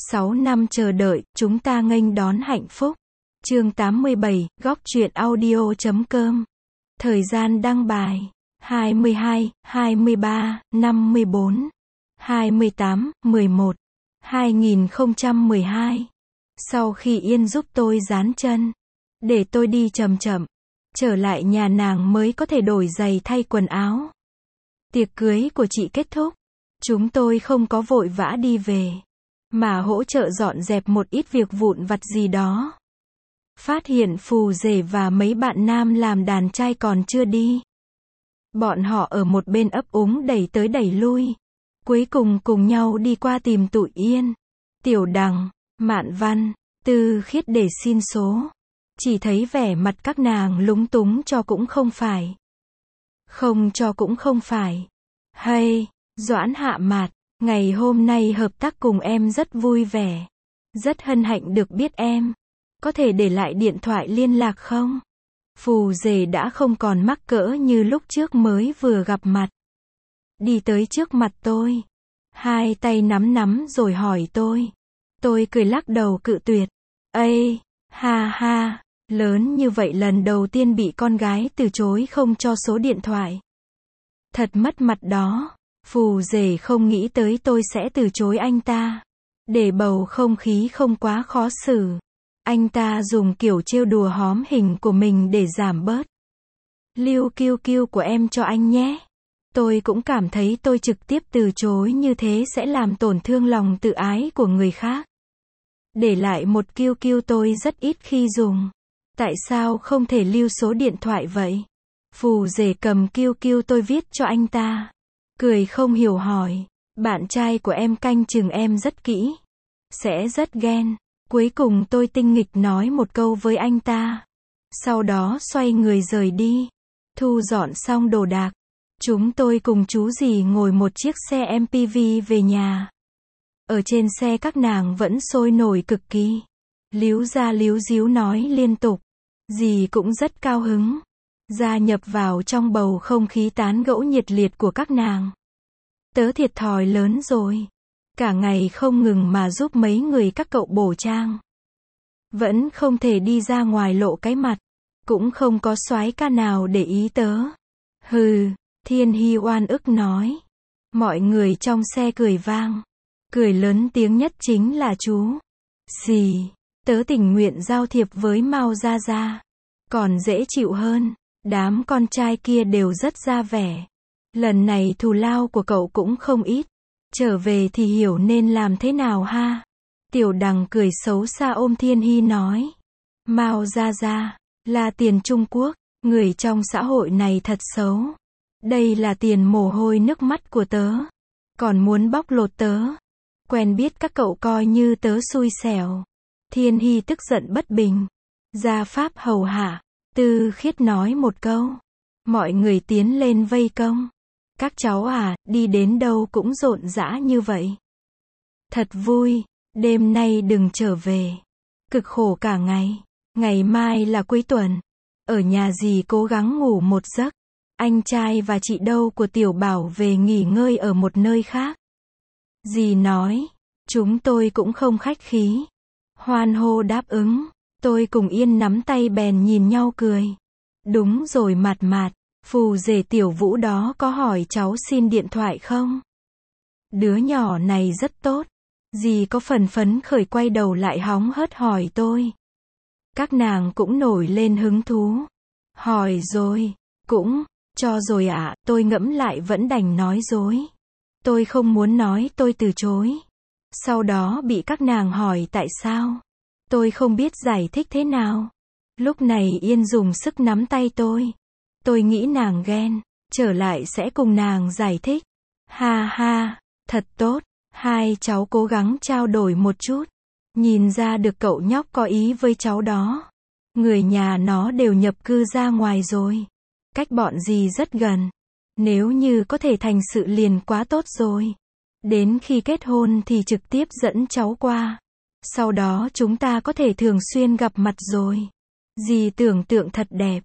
6 năm chờ đợi, chúng ta nghênh đón hạnh phúc. Chương 87, góc truyện audio.com. Thời gian đăng bài: 22, 23, 54, 28, 11, 2012. Sau khi Yên giúp tôi dán chân, để tôi đi chậm chậm, trở lại nhà nàng mới có thể đổi giày thay quần áo. Tiệc cưới của chị kết thúc, chúng tôi không có vội vã đi về, mà hỗ trợ dọn dẹp một ít việc vụn vặt gì đó. Phát hiện Phù Rể và mấy bạn nam làm đàn trai còn chưa đi. Bọn họ ở một bên ấp úng đẩy tới đẩy lui. Cuối cùng cùng nhau đi qua tìm tụi Yên, Tiểu Đằng, Mạn Văn, Tư Khiết để xin số. Chỉ thấy vẻ mặt các nàng lúng túng cho cũng không phải, không cho cũng không phải. Hay, Doãn Hạ Mạt, ngày hôm nay hợp tác cùng em rất vui vẻ. Rất hân hạnh được biết em. Có thể để lại điện thoại liên lạc không? Phù Rể đã không còn mắc cỡ như lúc trước mới vừa gặp mặt. Đi tới trước mặt tôi, hai tay nắm nắm rồi hỏi tôi. Tôi cười lắc đầu cự tuyệt. Ây, ha ha, lớn như vậy lần đầu tiên bị con gái từ chối không cho số điện thoại. Thật mất mặt đó. Phù Rể không nghĩ tới tôi sẽ từ chối anh ta. Để bầu không khí không quá khó xử, anh ta dùng kiểu trêu đùa hóm hình của mình để giảm bớt. Lưu kiêu kiêu của em cho anh nhé. Tôi cũng cảm thấy tôi trực tiếp từ chối như thế sẽ làm tổn thương lòng tự ái của người khác. Để lại một kiêu kiêu tôi rất ít khi dùng. Tại sao không thể lưu số điện thoại vậy? Phù Rể cầm kiêu kiêu tôi viết cho anh ta. Cười không hiểu hỏi. Bạn trai của em canh chừng em rất kỹ. Sẽ rất ghen. Cuối cùng tôi tinh nghịch nói một câu với anh ta. Sau đó xoay người rời đi. Thu dọn xong đồ đạc, chúng tôi cùng chú dì ngồi một chiếc xe MPV về nhà. Ở trên xe các nàng vẫn sôi nổi cực kỳ. Líu ra líu díu nói liên tục. Dì cũng rất cao hứng. Gia nhập vào trong bầu không khí tán gẫu nhiệt liệt của các nàng. Tớ thiệt thòi lớn rồi. Cả ngày không ngừng mà giúp mấy người các cậu bổ trang. Vẫn không thể đi ra ngoài lộ cái mặt. Cũng không có soái ca nào để ý tớ. Hừ, Thiên Hy oan ức nói. Mọi người trong xe cười vang. Cười lớn tiếng nhất chính là chú. Xì, tớ tình nguyện giao thiệp với Mao Gia Gia. Còn dễ chịu hơn. Đám con trai kia đều rất ra vẻ. Lần này thù lao của cậu cũng không ít. Trở về thì hiểu nên làm thế nào ha? Tiểu Đằng cười xấu xa ôm Thiên Hy nói. Mao Gia Gia, là tiền Trung Quốc, người trong xã hội này thật xấu. Đây là tiền mồ hôi nước mắt của tớ. Còn muốn bóc lột tớ. Quen biết các cậu coi như tớ xui xẻo. Thiên Hy tức giận bất bình. Gia pháp hầu hạ. Tư Khiết nói một câu. Mọi người tiến lên vây công. Các cháu à, đi đến đâu cũng rộn rã như vậy. Thật vui, đêm nay đừng trở về. Cực khổ cả ngày. Ngày mai là cuối tuần. Ở nhà dì cố gắng ngủ một giấc. Anh trai và chị dâu của Tiểu Bảo về nghỉ ngơi ở một nơi khác. Dì nói, chúng tôi cũng không khách khí. Hoan hô đáp ứng. Tôi cùng Yên nắm tay bèn nhìn nhau cười. Đúng rồi Mạt Mạt. Phù Rể Tiểu Vũ đó có hỏi cháu xin điện thoại không? Đứa nhỏ này rất tốt. Dì có phần phấn khởi quay đầu lại hóng hớt hỏi tôi. Các nàng cũng nổi lên hứng thú. Hỏi rồi, cũng, cho rồi ạ, tôi ngẫm lại vẫn đành nói dối. Tôi không muốn nói tôi từ chối. Sau đó bị các nàng hỏi tại sao. Tôi không biết giải thích thế nào. Lúc này Yên dùng sức nắm tay tôi. Tôi nghĩ nàng ghen, trở lại sẽ cùng nàng giải thích. Ha ha, thật tốt, hai cháu cố gắng trao đổi một chút. Nhìn ra được cậu nhóc có ý với cháu đó. Người nhà nó đều nhập cư ra ngoài rồi. Cách bọn dì rất gần. Nếu như có thể thành sự liền quá tốt rồi. Đến khi kết hôn thì trực tiếp dẫn cháu qua. Sau đó chúng ta có thể thường xuyên gặp mặt rồi. Dì tưởng tượng thật đẹp.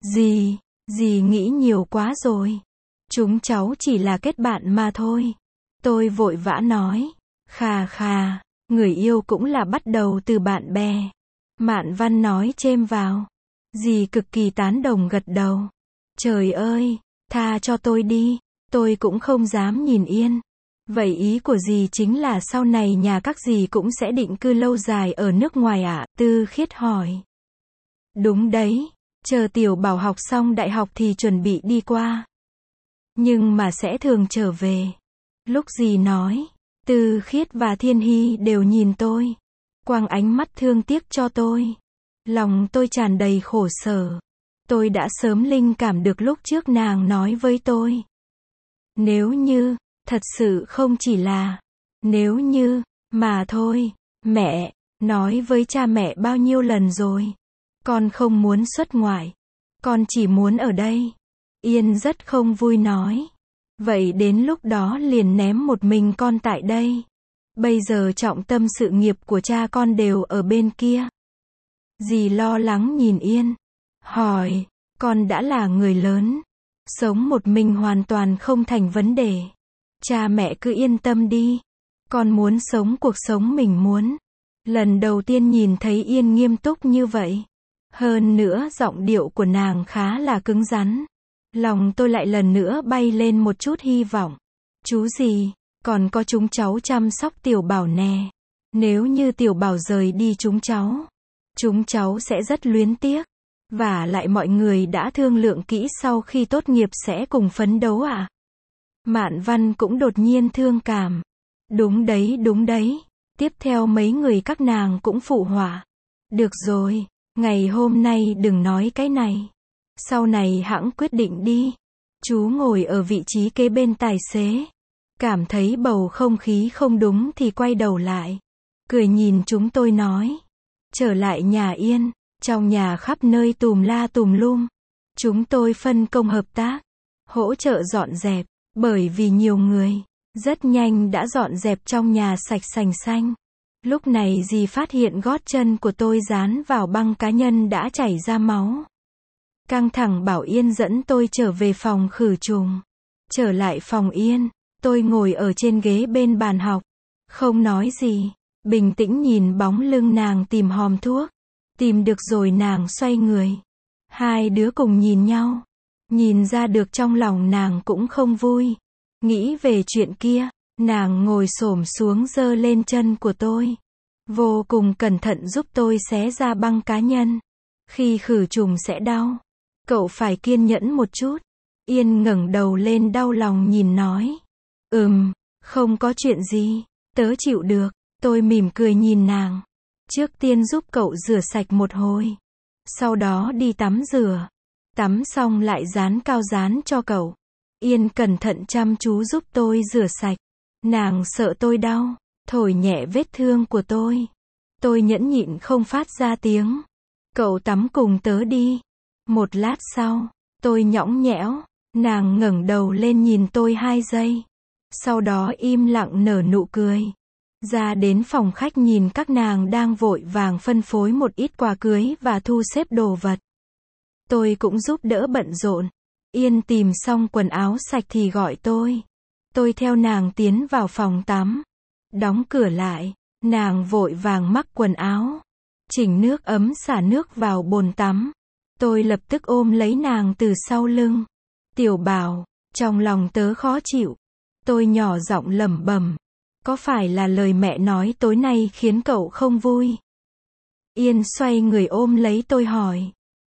Dì nghĩ nhiều quá rồi. Chúng cháu chỉ là kết bạn mà thôi. Tôi vội vã nói. Khà khà, Người yêu cũng là bắt đầu từ bạn bè. Mạn Văn nói chêm vào. Dì cực kỳ tán đồng gật đầu. Trời ơi, tha cho tôi đi, tôi cũng không dám nhìn yên. Vậy ý của dì chính là sau này nhà các dì cũng sẽ định cư lâu dài ở nước ngoài ạ? Tư Khiết hỏi. Đúng đấy, chờ Tiểu Bảo học xong đại học thì chuẩn bị đi qua. Nhưng mà sẽ thường trở về. Lúc dì nói, Tư Khiết và Thiên Hy đều nhìn tôi, quăng ánh mắt thương tiếc cho tôi. Lòng tôi tràn đầy khổ sở. Tôi đã sớm linh cảm được lúc trước nàng nói với tôi. Nếu như, thật sự không chỉ là, nếu như, mà thôi, mẹ, nói với cha mẹ bao nhiêu lần rồi. Con không muốn xuất ngoại. Con chỉ muốn ở đây. Yên rất không vui nói. Vậy đến lúc đó liền ném một mình con tại đây. Bây giờ trọng tâm sự nghiệp của cha con đều ở bên kia. Dì lo lắng nhìn Yên. Hỏi, con đã là người lớn. Sống một mình hoàn toàn không thành vấn đề. Cha mẹ cứ yên tâm đi. Con muốn sống cuộc sống mình muốn. Lần đầu tiên nhìn thấy Yên nghiêm túc như vậy. Hơn nữa giọng điệu của nàng khá là cứng rắn. Lòng tôi lại lần nữa bay lên một chút hy vọng. Chú gì, còn có chúng cháu chăm sóc Tiểu Bảo nè. Nếu như Tiểu Bảo rời đi chúng cháu sẽ rất luyến tiếc. Và lại mọi người đã thương lượng kỹ sau khi tốt nghiệp sẽ cùng phấn đấu à? Mạn Văn cũng đột nhiên thương cảm. Đúng đấy. Tiếp theo mấy người các nàng cũng phụ họa. Được rồi, ngày hôm nay đừng nói cái này. Sau này hẵng quyết định đi. Chú ngồi ở vị trí kế bên tài xế. Cảm thấy bầu không khí không đúng thì quay đầu lại. Cười nhìn chúng tôi nói. Trở lại nhà Yên. Trong nhà khắp nơi tùm la tùm lum. Chúng tôi phân công hợp tác. Hỗ trợ dọn dẹp. Bởi vì nhiều người. Rất nhanh đã dọn dẹp trong nhà sạch sành xanh. Lúc này dì phát hiện gót chân của tôi dán vào băng cá nhân đã chảy ra máu. Căng thẳng bảo Yên dẫn tôi trở về phòng khử trùng. Trở lại phòng Yên, tôi ngồi ở trên ghế bên bàn học. Không nói gì, bình tĩnh nhìn bóng lưng nàng tìm hòm thuốc. Tìm được rồi nàng xoay người. Hai đứa cùng nhìn nhau. Nhìn ra được trong lòng nàng cũng không vui. Nghĩ về chuyện kia, nàng ngồi xổm xuống giơ lên chân của tôi. Vô cùng cẩn thận giúp tôi xé ra băng cá nhân. Khi khử trùng sẽ đau. Cậu phải kiên nhẫn một chút. Yên ngẩng đầu lên đau lòng nhìn nói. Không có chuyện gì. Tớ chịu được. Tôi mỉm cười nhìn nàng. Trước tiên giúp cậu rửa sạch một hồi. Sau đó đi tắm rửa. Tắm xong lại dán cao dán cho cậu. Yên cẩn thận chăm chú giúp tôi rửa sạch. Nàng sợ tôi đau. Thổi nhẹ vết thương của tôi. Tôi nhẫn nhịn không phát ra tiếng. Cậu tắm cùng tớ đi. Một lát sau, tôi nhõng nhẽo. Nàng ngẩng đầu lên nhìn tôi 2 giây. Sau đó im lặng nở nụ cười. Ra đến phòng khách nhìn các nàng đang vội vàng phân phối một ít quà cưới và thu xếp đồ vật. Tôi cũng giúp đỡ bận rộn. Yên tìm xong quần áo sạch thì gọi tôi. Tôi theo nàng tiến vào phòng tắm. Đóng cửa lại, nàng vội vàng mắc quần áo. Chỉnh nước ấm xả nước vào bồn tắm. Tôi lập tức ôm lấy nàng từ sau lưng. Tiểu Bảo, trong lòng tớ khó chịu. Tôi nhỏ giọng lẩm bẩm. Có phải là lời mẹ nói tối nay khiến cậu không vui? Yên xoay người ôm lấy tôi hỏi.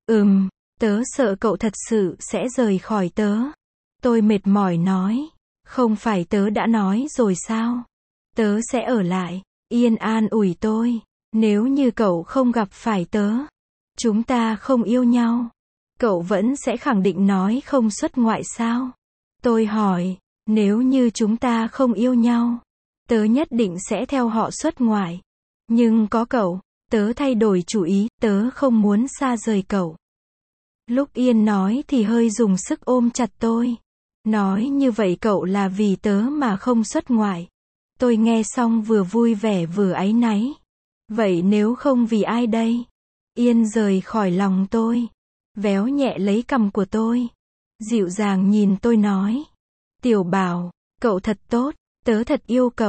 Tớ sợ cậu thật sự sẽ rời khỏi tớ. Tôi mệt mỏi nói. Không phải tớ đã nói rồi sao? Tớ sẽ ở lại. Yên an ủi tôi. Nếu như cậu không gặp phải tớ, chúng ta không yêu nhau, cậu vẫn sẽ khẳng định nói không xuất ngoại sao? Tôi hỏi, nếu như chúng ta không yêu nhau, tớ nhất định sẽ theo họ xuất ngoại. Nhưng có cậu, tớ thay đổi chủ ý, tớ không muốn xa rời cậu. Lúc Yên nói thì hơi dùng sức ôm chặt tôi. Nói như vậy cậu là vì tớ mà không xuất ngoại. Tôi nghe xong vừa vui vẻ vừa áy náy. Vậy nếu không vì ai đây? Yên rời khỏi lòng tôi. Véo nhẹ lấy cằm của tôi. Dịu dàng nhìn tôi nói. Tiểu Bảo, cậu thật tốt. Tớ thật yêu cậu.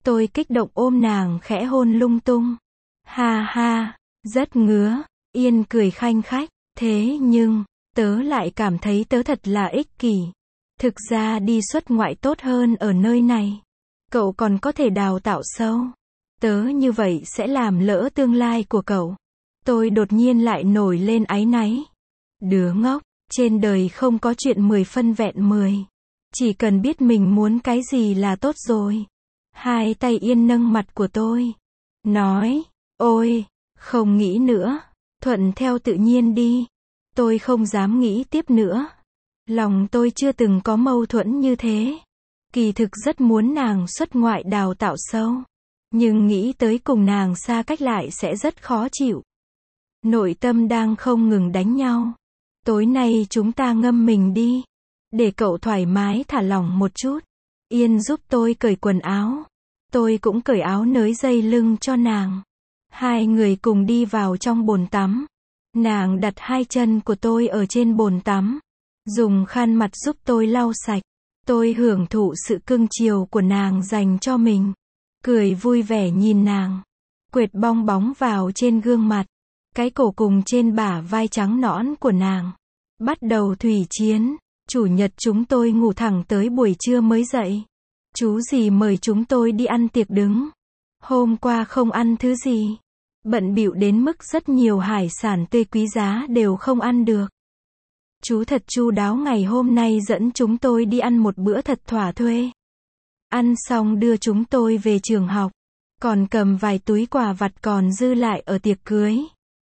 Tôi kích động ôm nàng khẽ hôn lung tung. Ha ha, rất ngứa. Yên cười khanh khách. Thế nhưng, tớ lại cảm thấy tớ thật là ích kỷ. Thực ra đi xuất ngoại tốt hơn ở nơi này. Cậu còn có thể đào tạo sâu. Tớ như vậy sẽ làm lỡ tương lai của cậu. Tôi đột nhiên lại nổi lên áy náy. Đứa ngốc, trên đời không có chuyện 10 phân vẹn 10. Chỉ cần biết mình muốn cái gì là tốt rồi. Hai tay Yên nâng mặt của tôi. Nói, ôi, không nghĩ nữa. Thuận theo tự nhiên đi. Tôi không dám nghĩ tiếp nữa. Lòng tôi chưa từng có mâu thuẫn như thế. Kỳ thực rất muốn nàng xuất ngoại đào tạo sâu. Nhưng nghĩ tới cùng nàng xa cách lại sẽ rất khó chịu. Nội tâm đang không ngừng đánh nhau. Tối nay chúng ta ngâm mình đi. Để cậu thoải mái thả lỏng một chút. Yên giúp tôi cởi quần áo. Tôi cũng cởi áo nới dây lưng cho nàng. Hai người cùng đi vào trong bồn tắm. Nàng đặt hai chân của tôi ở trên bồn tắm. Dùng khăn mặt giúp tôi lau sạch. Tôi hưởng thụ sự cưng chiều của nàng dành cho mình. Cười vui vẻ nhìn nàng. Quệt bong bóng vào trên gương mặt. Cái cổ cùng trên bả vai trắng nõn của nàng. Bắt đầu thủy chiến. Chủ nhật chúng tôi ngủ thẳng tới buổi trưa mới dậy. Chú dì mời chúng tôi đi ăn tiệc đứng. Hôm qua không ăn thứ gì. Bận bịu đến mức rất nhiều hải sản tươi quý giá đều không ăn được. Chú thật chu đáo ngày hôm nay dẫn chúng tôi đi ăn một bữa thật thỏa thuê. Ăn xong đưa chúng tôi về trường học. Còn cầm vài túi quà vặt còn dư lại ở tiệc cưới.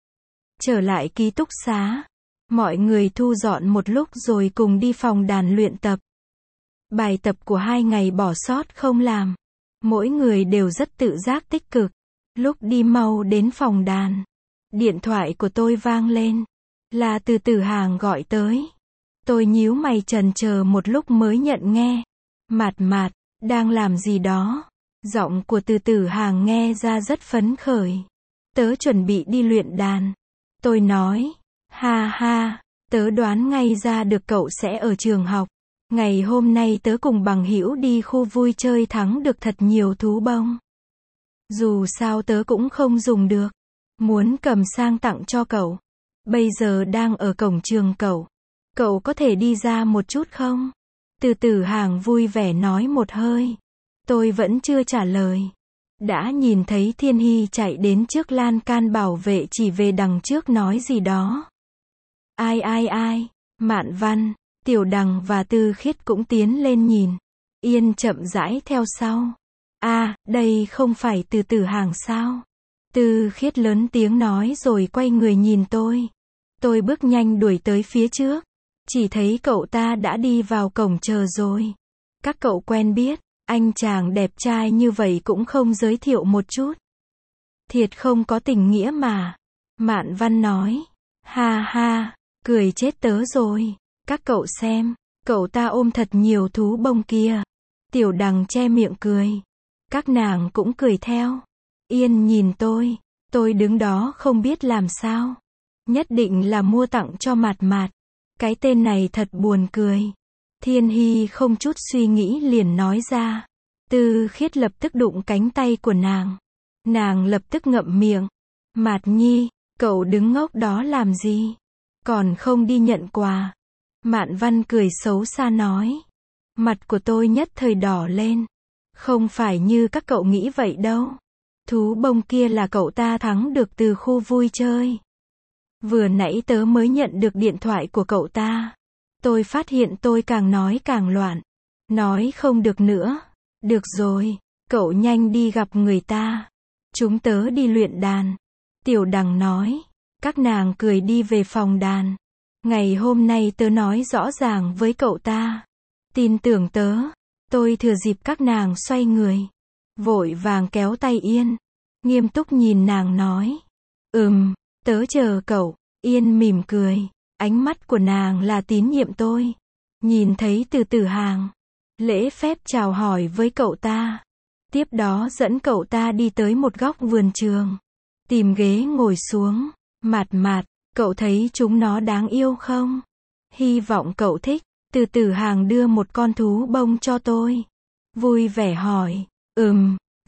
Trở lại ký túc xá. Mọi người thu dọn một lúc rồi cùng đi phòng đàn luyện tập. Bài tập của 2 ngày bỏ sót không làm. Mỗi người đều rất tự giác tích cực. Lúc đi mau đến phòng đàn. Điện thoại của tôi vang lên. Là Từ Tử Hàng gọi tới. Tôi nhíu mày chần chờ một lúc mới nhận nghe. Mạt mạt, đang làm gì đó? Giọng của Từ Tử Hàng nghe ra rất phấn khởi. Tớ chuẩn bị đi luyện đàn. Tôi nói. Ha ha, tớ đoán ngay ra được cậu sẽ ở trường học. Ngày hôm nay tớ cùng bằng hữu đi khu vui chơi thắng được thật nhiều thú bông. Dù sao tớ cũng không dùng được. Muốn cầm sang tặng cho cậu. Bây giờ đang ở cổng trường cậu. Cậu có thể đi ra một chút không? Từ Tử Hàng vui vẻ nói một hơi. Tôi vẫn chưa trả lời. Đã nhìn thấy Thiên Hy chạy đến trước lan can bảo vệ chỉ về đằng trước nói gì đó. Ai, Mạn Văn, Tiểu Đằng và Tư Khiết cũng tiến lên nhìn. Yên chậm rãi theo sau. Đây không phải Từ Tử Hàng sao? Tư Khiết lớn tiếng nói rồi quay người nhìn tôi. Tôi bước nhanh đuổi tới phía trước. Chỉ thấy cậu ta đã đi vào cổng chờ rồi. Các cậu quen biết, anh chàng đẹp trai như vậy cũng không giới thiệu một chút. Thiệt không có tình nghĩa mà. Mạn Văn nói. Ha ha, cười chết tớ rồi. Các cậu xem, cậu ta ôm thật nhiều thú bông kia. Tiểu Đằng che miệng cười. Các nàng cũng cười theo. Yên nhìn tôi đứng đó không biết làm sao. Nhất định là mua tặng cho Mạt Mạt. Cái tên này thật buồn cười. Thiên Hy không chút suy nghĩ liền nói ra. Tư Khiết lập tức đụng cánh tay của nàng. Nàng lập tức ngậm miệng. Mạt Nhi, cậu đứng ngốc đó làm gì? Còn không đi nhận quà. Mạn Văn cười xấu xa nói. Mặt của tôi nhất thời đỏ lên. Không phải như các cậu nghĩ vậy đâu. Thú bông kia là cậu ta thắng được từ khu vui chơi. Vừa nãy tớ mới nhận được điện thoại của cậu ta. Tôi phát hiện tôi càng nói càng loạn. Nói không được nữa. Được rồi, cậu nhanh đi gặp người ta. Chúng tớ đi luyện đàn. Tiểu Đằng nói. Các nàng cười đi về phòng đàn. Ngày hôm nay tớ nói rõ ràng với cậu ta. Tin tưởng tớ. Tôi thừa dịp các nàng xoay người. Vội vàng kéo tay Yên. Nghiêm túc nhìn nàng nói. Tớ chờ cậu. Yên mỉm cười. Ánh mắt của nàng là tín nhiệm tôi. Nhìn thấy Từ Tử Hàng. Lễ phép chào hỏi với cậu ta. Tiếp đó dẫn cậu ta đi tới một góc vườn trường. Tìm ghế ngồi xuống. Mạt Mạt, cậu thấy chúng nó đáng yêu không? Hy vọng cậu thích. Từ Tử Hàng đưa một con thú bông cho tôi. Vui vẻ hỏi.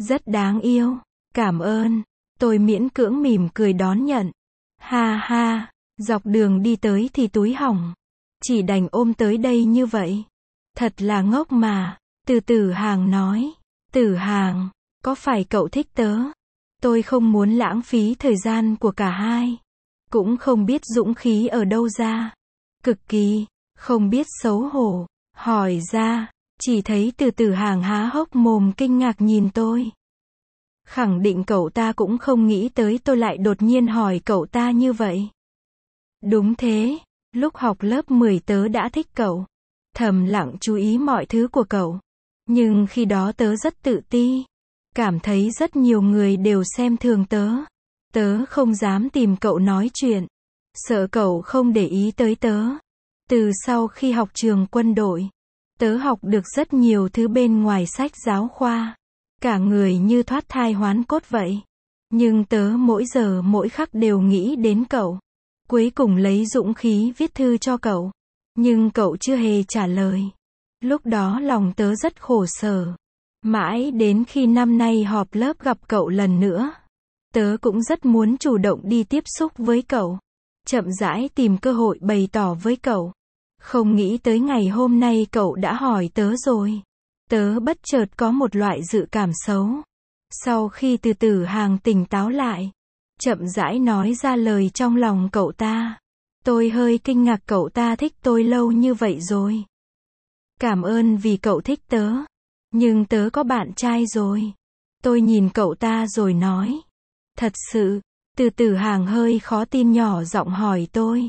Rất đáng yêu. Cảm ơn. Tôi miễn cưỡng mỉm cười đón nhận. Ha ha, dọc đường đi tới thì túi hỏng. Chỉ đành ôm tới đây như vậy. Thật là ngốc mà. Từ Tử Hàng nói. Tử Hàng, có phải cậu thích tớ? Tôi không muốn lãng phí thời gian của cả hai. Cũng không biết dũng khí ở đâu ra. Cực kỳ, không biết xấu hổ. Hỏi ra, chỉ thấy Từ Tử Hàng há hốc mồm kinh ngạc nhìn tôi. Khẳng định cậu ta cũng không nghĩ tới tôi lại đột nhiên hỏi cậu ta như vậy. Đúng thế, lúc học lớp 10 tớ đã thích cậu. Thầm lặng chú ý mọi thứ của cậu. Nhưng khi đó tớ rất tự ti. Cảm thấy rất nhiều người đều xem thường tớ. Tớ không dám tìm cậu nói chuyện. Sợ cậu không để ý tới tớ. Từ sau khi học trường quân đội, tớ học được rất nhiều thứ bên ngoài sách giáo khoa. Cả người như thoát thai hoán cốt vậy. Nhưng tớ mỗi giờ mỗi khắc đều nghĩ đến cậu. Cuối cùng lấy dũng khí viết thư cho cậu. Nhưng cậu chưa hề trả lời. Lúc đó lòng tớ rất khổ sở. Mãi đến khi năm nay họp lớp gặp cậu lần nữa. Tớ cũng rất muốn chủ động đi tiếp xúc với cậu. Chậm rãi tìm cơ hội bày tỏ với cậu. Không nghĩ tới ngày hôm nay cậu đã hỏi tớ rồi. Tớ bất chợt có một loại dự cảm xấu. Sau khi Từ Tử Hàng tỉnh táo lại, chậm rãi nói ra lời trong lòng cậu ta. Tôi hơi kinh ngạc cậu ta thích tôi lâu như vậy rồi. Cảm ơn vì cậu thích tớ. Nhưng tớ có bạn trai rồi. Tôi nhìn cậu ta rồi nói. Thật sự, Từ Tử Hàng hơi khó tin nhỏ giọng hỏi tôi.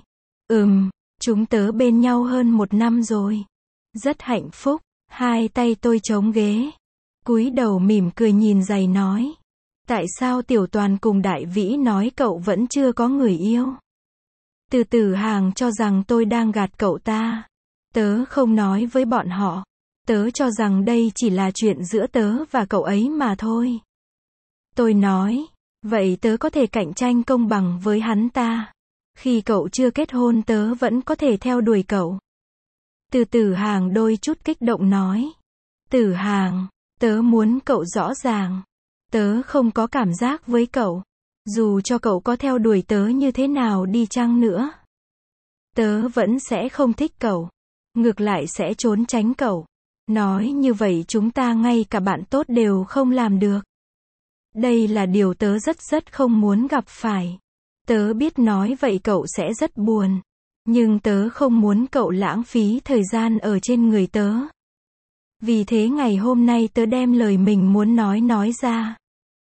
Chúng tớ bên nhau hơn 1 năm rồi. Rất hạnh phúc. Hai tay tôi chống ghế. Cúi đầu mỉm cười nhìn giày nói. Tại sao Tiểu Toàn cùng Đại Vĩ nói cậu vẫn chưa có người yêu? Từ Tử Hàng cho rằng tôi đang gạt cậu ta. Tớ không nói với bọn họ. Tớ cho rằng đây chỉ là chuyện giữa tớ và cậu ấy mà thôi. Tôi nói. Vậy tớ có thể cạnh tranh công bằng với hắn ta. Khi cậu chưa kết hôn tớ vẫn có thể theo đuổi cậu. Từ Tử Hàng đôi chút kích động nói. Tử Hàng, tớ muốn cậu rõ ràng. Tớ không có cảm giác với cậu. Dù cho cậu có theo đuổi tớ như thế nào đi chăng nữa. Tớ vẫn sẽ không thích cậu. Ngược lại sẽ trốn tránh cậu. Nói như vậy chúng ta ngay cả bạn tốt đều không làm được. Đây là điều tớ rất không muốn gặp phải. Tớ biết nói vậy cậu sẽ rất buồn. Nhưng tớ không muốn cậu lãng phí thời gian ở trên người tớ. Vì thế ngày hôm nay tớ đem lời mình muốn nói ra.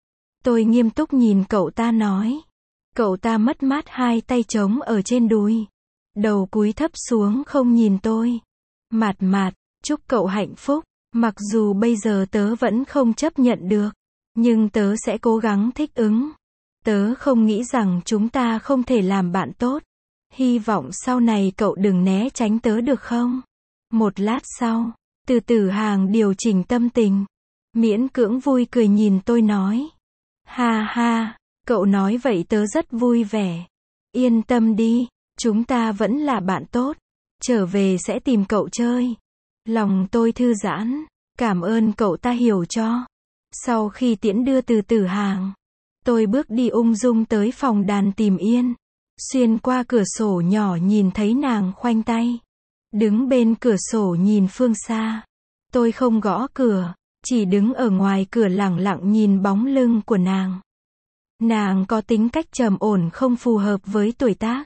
Tôi nghiêm túc nhìn cậu ta nói. Cậu ta mất mát hai tay trống ở trên đùi. Đầu cúi thấp xuống không nhìn tôi. Mạt, chúc cậu hạnh phúc. Mặc dù bây giờ tớ vẫn không chấp nhận được. Nhưng tớ sẽ cố gắng thích ứng. Tớ không nghĩ rằng chúng ta không thể làm bạn tốt. Hy vọng sau này cậu đừng né tránh tớ được không? Một lát sau, Từ Tử Hàng điều chỉnh tâm tình. Miễn cưỡng vui cười nhìn tôi nói. Ha ha, cậu nói vậy tớ rất vui vẻ. Yên tâm đi, chúng ta vẫn là bạn tốt. Trở về sẽ tìm cậu chơi. Lòng tôi thư giãn. Cảm ơn cậu ta hiểu cho. Sau khi tiễn đưa Từ Tử Hàng, tôi bước đi ung dung tới phòng đàn tìm Yên. Xuyên qua cửa sổ nhỏ nhìn thấy nàng khoanh tay. Đứng bên cửa sổ nhìn phương xa. Tôi không gõ cửa, chỉ đứng ở ngoài cửa lẳng lặng nhìn bóng lưng của nàng. Nàng có tính cách trầm ổn không phù hợp với tuổi tác.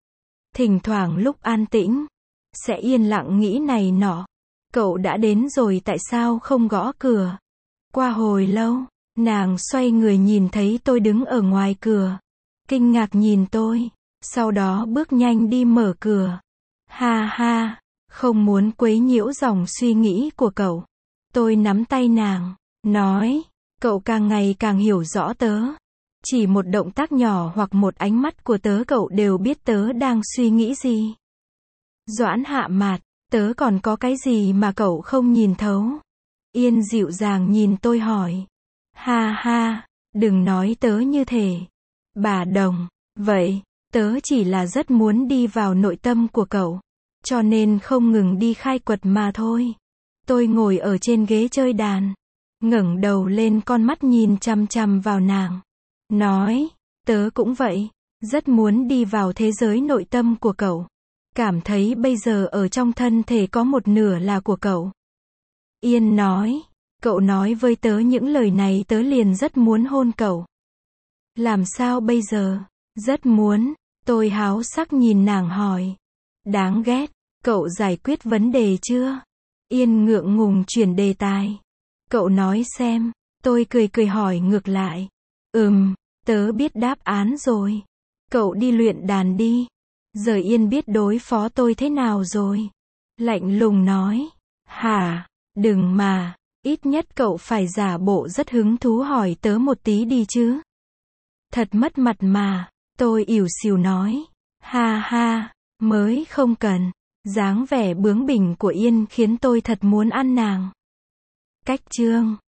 Thỉnh thoảng lúc an tĩnh, sẽ yên lặng nghĩ này nọ. Cậu đã đến rồi tại sao không gõ cửa? Qua hồi lâu, nàng xoay người nhìn thấy tôi đứng ở ngoài cửa. Kinh ngạc nhìn tôi. Sau đó bước nhanh đi mở cửa. Ha ha, không muốn quấy nhiễu dòng suy nghĩ của cậu. Tôi nắm tay nàng, nói, cậu càng ngày càng hiểu rõ tớ. Chỉ một động tác nhỏ hoặc một ánh mắt của tớ cậu đều biết tớ đang suy nghĩ gì. Doãn Hạ Mạt, tớ còn có cái gì mà cậu không nhìn thấu? Yên dịu dàng nhìn tôi hỏi. Ha ha, đừng nói tớ như thế. Bà Đồng, vậy, tớ chỉ là rất muốn đi vào nội tâm của cậu. Cho nên không ngừng đi khai quật mà thôi. Tôi ngồi ở trên ghế chơi đàn. ngẩng đầu lên, con mắt nhìn chằm chằm vào nàng. Nói, tớ cũng vậy. Rất muốn đi vào thế giới nội tâm của cậu. Cảm thấy bây giờ ở trong thân thể có một nửa là của cậu. Yên nói, cậu nói với tớ những lời này tớ liền rất muốn hôn cậu. Làm sao bây giờ? Rất muốn. Tôi háo sắc nhìn nàng hỏi. Đáng ghét, cậu giải quyết vấn đề chưa? Yên ngượng ngùng chuyển đề tài. Cậu nói xem. Tôi cười cười hỏi ngược lại. Tớ biết đáp án rồi. Cậu đi luyện đàn đi. Giờ Yên biết đối phó tôi thế nào rồi. Lạnh lùng nói. Hả? Đừng mà. Ít nhất cậu phải giả bộ rất hứng thú hỏi tớ một tí đi chứ. Thật mất mặt mà. Tôi ỉu xìu nói. Ha ha, mới không cần. Dáng vẻ bướng bỉnh của Yên khiến tôi thật muốn ăn nàng. Cách chương